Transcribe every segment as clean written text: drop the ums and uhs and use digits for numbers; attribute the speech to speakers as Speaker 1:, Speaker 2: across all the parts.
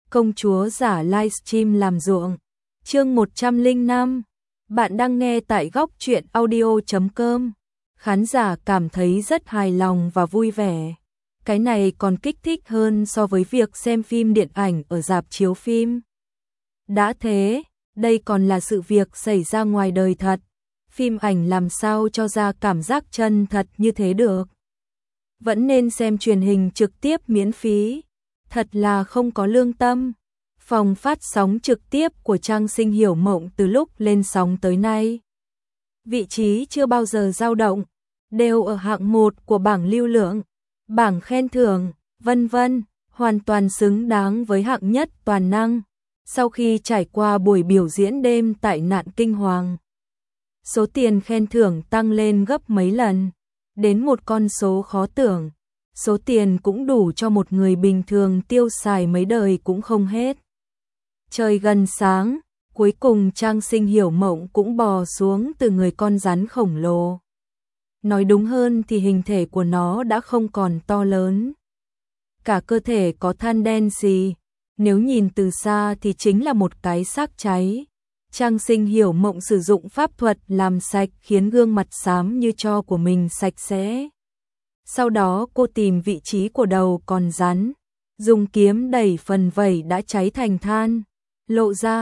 Speaker 1: Công chúa giả livestream làm ruộng. Chương 105. Bạn đang nghe tại góc truyện audio.com. Khán giả cảm thấy rất hài lòng và vui vẻ. Cái này còn kích thích hơn so với việc xem phim điện ảnh ở rạp chiếu phim. Đã thế, đây còn là sự việc xảy ra ngoài đời thật. Phim ảnh làm sao cho ra cảm giác chân thật như thế được. Vẫn nên xem truyền hình trực tiếp miễn phí. Thật là không có lương tâm. Phòng phát sóng trực tiếp của Trang Sinh Hiểu Mộng từ lúc lên sóng tới nay. Vị trí chưa bao giờ dao động, đều ở hạng 1 của bảng lưu lượng, bảng khen thưởng, vân vân, hoàn toàn xứng đáng với hạng nhất toàn năng. Sau khi trải qua buổi biểu diễn đêm tại Nạn Kinh Hoàng, số tiền khen thưởng tăng lên gấp mấy lần, đến một con số khó tưởng. Số tiền cũng đủ cho một người bình thường tiêu xài mấy đời cũng không hết. Trời gần sáng, cuối cùng Trang Sinh Hiểu Mộng cũng bò xuống từ người con rắn khổng lồ. Nói đúng hơn thì hình thể của nó đã không còn to lớn. Cả cơ thể có than đen xì, nếu nhìn từ xa thì chính là một cái xác cháy. Trang Sinh Hiểu Mộng sử dụng pháp thuật làm sạch khiến gương mặt xám như tro của mình sạch sẽ. Sau đó cô tìm vị trí của đầu con rắn, dùng kiếm đẩy phần vảy đã cháy thành than, lộ ra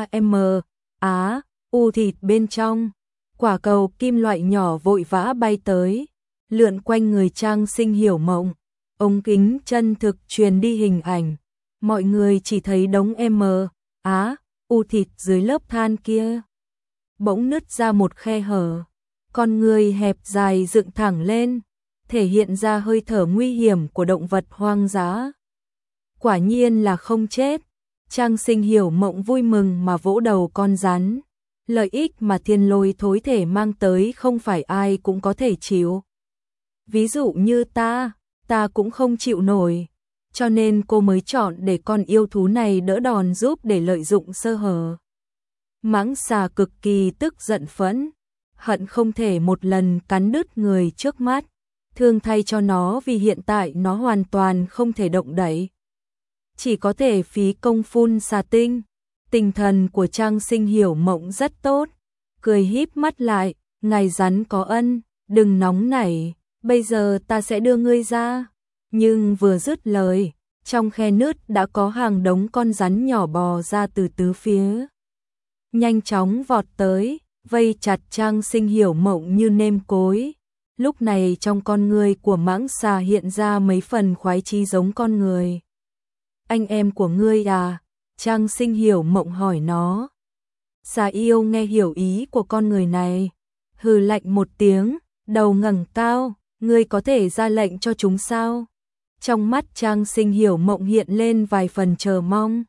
Speaker 1: u thịt bên trong. Quả cầu kim loại nhỏ vội vã bay tới, lượn quanh người Trang Sinh Hiểu Mộng. Ống kính chân thực truyền đi hình ảnh, mọi người chỉ thấy đống u thịt dưới lớp than kia bỗng nứt ra một khe hở, con người hẹp dài dựng thẳng lên, thể hiện ra hơi thở nguy hiểm của động vật hoang dã. Quả nhiên là không chết. Trang Sinh Hiểu Mộng vui mừng mà vỗ đầu con rắn. Lợi ích mà thiên lôi thối thể mang tới không phải ai cũng có thể chịu. Ví dụ như ta cũng không chịu nổi. Cho nên cô mới chọn để con yêu thú này đỡ đòn giúp để lợi dụng sơ hở. Mãng xà cực kỳ tức giận phẫn, hận không thể một lần cắn đứt người trước mắt. Thương thay cho nó vì hiện tại nó hoàn toàn không thể động đậy. Chỉ có thể phí công phun xà tinh. Tinh thần của Trang Sinh Hiểu Mộng rất tốt. Cười híp mắt lại, ngài rắn có ân, đừng nóng nảy, bây giờ ta sẽ đưa ngươi ra. Nhưng vừa dứt lời, trong khe nứt đã có hàng đống con rắn nhỏ bò ra từ tứ phía. Nhanh chóng vọt tới, vây chặt Trang Sinh Hiểu Mộng như nêm cối. Lúc này trong con người của mãng xà hiện ra mấy phần khoái chí giống con người. Anh em của ngươi à? Trang Sinh Hiểu Mộng hỏi nó. Xà yêu nghe hiểu ý của con người này, hừ lạnh một tiếng, đầu ngẩng cao, ngươi có thể ra lệnh cho chúng sao? Trong mắt Trang Sinh Hiểu Mộng hiện lên vài phần chờ mong.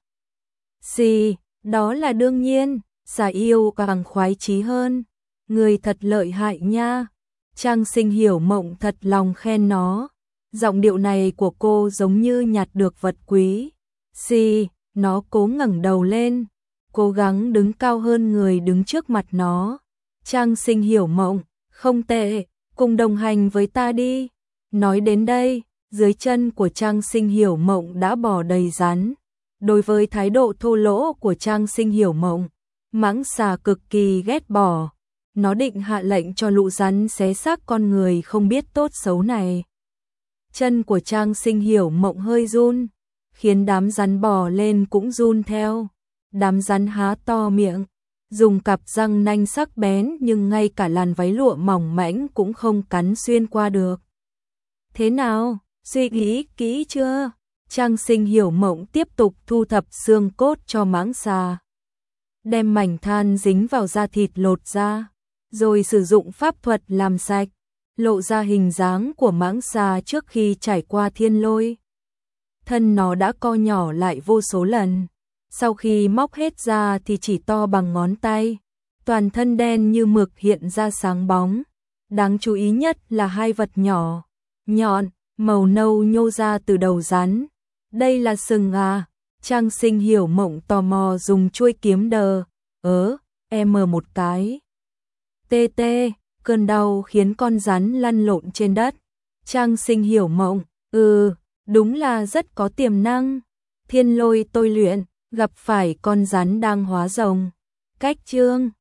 Speaker 1: Đó là đương nhiên, xà yêu càng khoái chí hơn. Ngươi thật lợi hại nha. Trang Sinh Hiểu Mộng thật lòng khen nó. Giọng điệu này của cô giống như nhặt được vật quý. Nó cố ngẩng đầu lên, cố gắng đứng cao hơn người đứng trước mặt nó. Trang Sinh Hiểu Mộng, không tệ, cùng đồng hành với ta đi. Nói đến đây, dưới chân của Trang Sinh Hiểu Mộng đã bò đầy rắn. Đối với thái độ thô lỗ của Trang Sinh Hiểu Mộng, mãng xà cực kỳ ghét bỏ. Nó định hạ lệnh cho lũ rắn xé xác con người không biết tốt xấu này. Chân của Trang Sinh Hiểu Mộng hơi run, khiến đám rắn bò lên cũng run theo. Đám rắn há to miệng, dùng cặp răng nanh sắc bén nhưng ngay cả làn váy lụa mỏng mảnh cũng không cắn xuyên qua được. Thế nào, suy nghĩ kỹ chưa? Trang Sinh Hiểu Mộng tiếp tục thu thập xương cốt cho mãng xà. Đem mảnh than dính vào da thịt lột ra, rồi sử dụng pháp thuật làm sạch, lộ ra hình dáng của mãng xà trước khi trải qua thiên lôi. Thân nó đã co nhỏ lại vô số lần, sau khi móc hết ra thì chỉ to bằng ngón tay, toàn thân đen như mực hiện ra sáng bóng. Đáng chú ý nhất là hai vật nhỏ, nhọn, màu nâu nhô ra từ đầu rắn. Đây là sừng à? Trang Sinh Hiểu Mộng tò mò dùng chuôi kiếm một cái. Cơn đau khiến con rắn lăn lộn trên đất. Trang Sinh Hiểu Mộng, đúng là rất có tiềm năng. Thiên lôi tôi luyện, gặp phải con rắn đang hóa rồng. Cách chương